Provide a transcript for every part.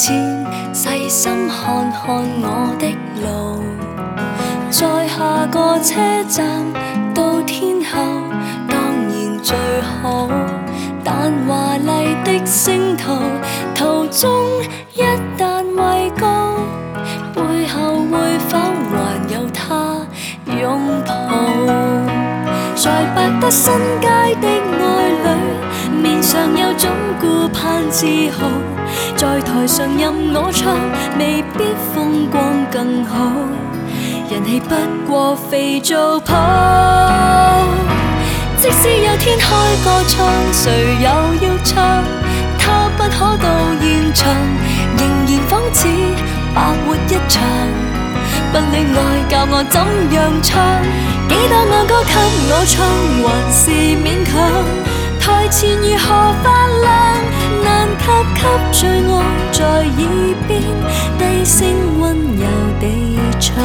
前，細心看看我的路，在下個車站到天后，當然最好。但華麗的星途，途中一旦畏高，背後會否還有他擁抱？在百德新街的愛侶，面上有種顧盼自豪，在台上任我唱，未必風光更好，人氣不過肥皂泡。即使有天開個唱，誰又要唱？他不可到現場，仍然仿似白活一場。不戀愛教我怎樣唱，幾多愛歌給我唱，還是勉強。台前如何發亮，難及給最愛在耳邊低聲溫柔地唱。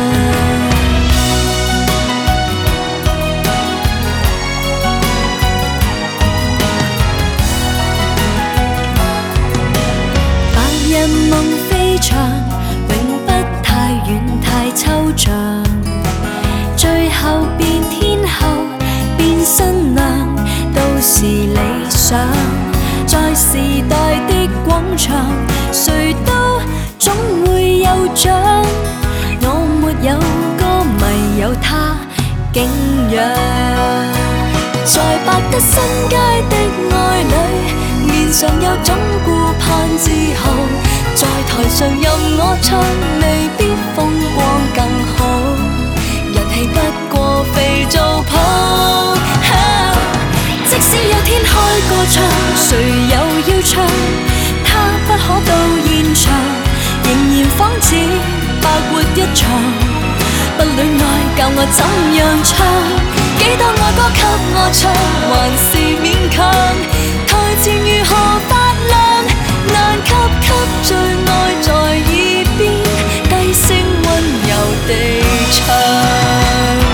人夢飛翔，永不太遠太抽象，最後變天后變新娘都是理想。在時代的廣場，誰都總會有獎。我沒有歌迷，有他敬仰。在百德新街的愛侶，面上有種顧盼自豪，在台上任我唱，未必風光更好，人氣不過肥皂泡。即使有天開個唱，誰又要唱？他不可到現場，仍然仿似白活一場。不戀愛教我怎樣唱，幾多愛歌給我唱，還是勉強。台前如何發亮，難及給最愛在耳邊低聲溫柔地唱。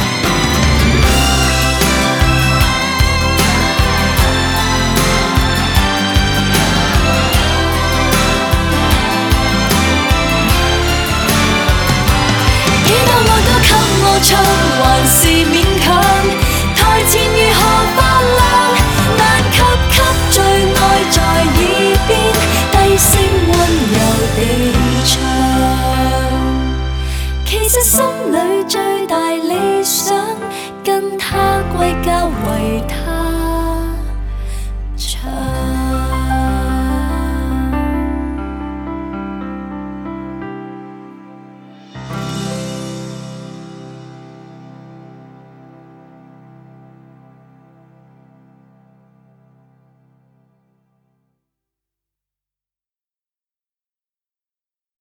唱還是勉強，台前如何發亮，難及給最愛在耳邊低聲溫柔地唱。其實心裏最大理想，跟他歸家為他。